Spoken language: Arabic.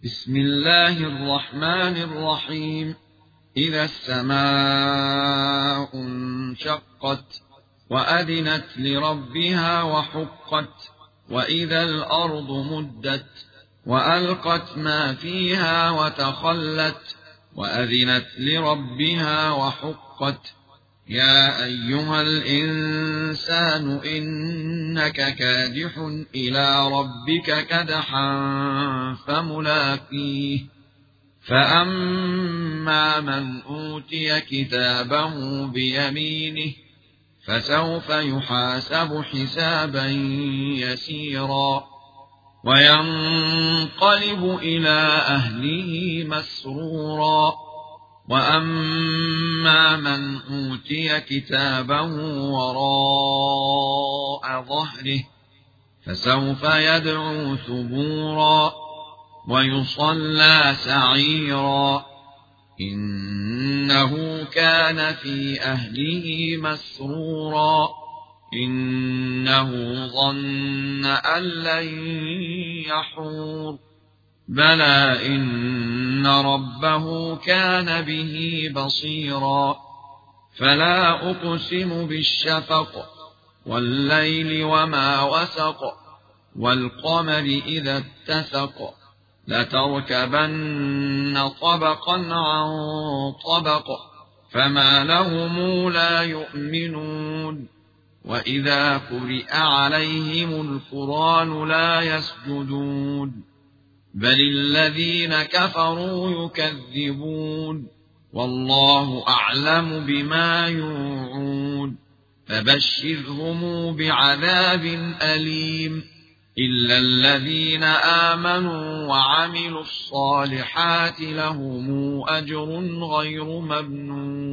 بسم الله الرحمن الرحيم. إذا السماء انشقت وأذنت لربها وحقت وإذا الأرض مدت وألقت ما فيها وتخلت وأذنت لربها وحقت. يا أيها الإنسان إنك كادح إلى ربك كدحا فملاقيه. فأما من أوتي كتابه بيمينه فسوف يحاسب حسابا يسيرا وينقلب إلى أهله مسرورا. وأما من أوتي كتابه وراء ظهره فسوف يدعو ثبورا ويصلى سعيرا إنه كان في أهله مسرورا إنه ظن أن لن يحور بلى إن ربه كان به بصيرا. فلا أقسم بالشفق والليل وما وسق والقمر إذا اتسق لتركبن طبقا عن طبق فما لهم لا يؤمنون. وإذا قرئ عليهم القرآن لا يسجدون بل الذين كفروا يكذبون والله أعلم بما يوعون. فبشرهم بعذاب أليم إلا الذين آمنوا وعملوا الصالحات لهم أجر غير ممنون.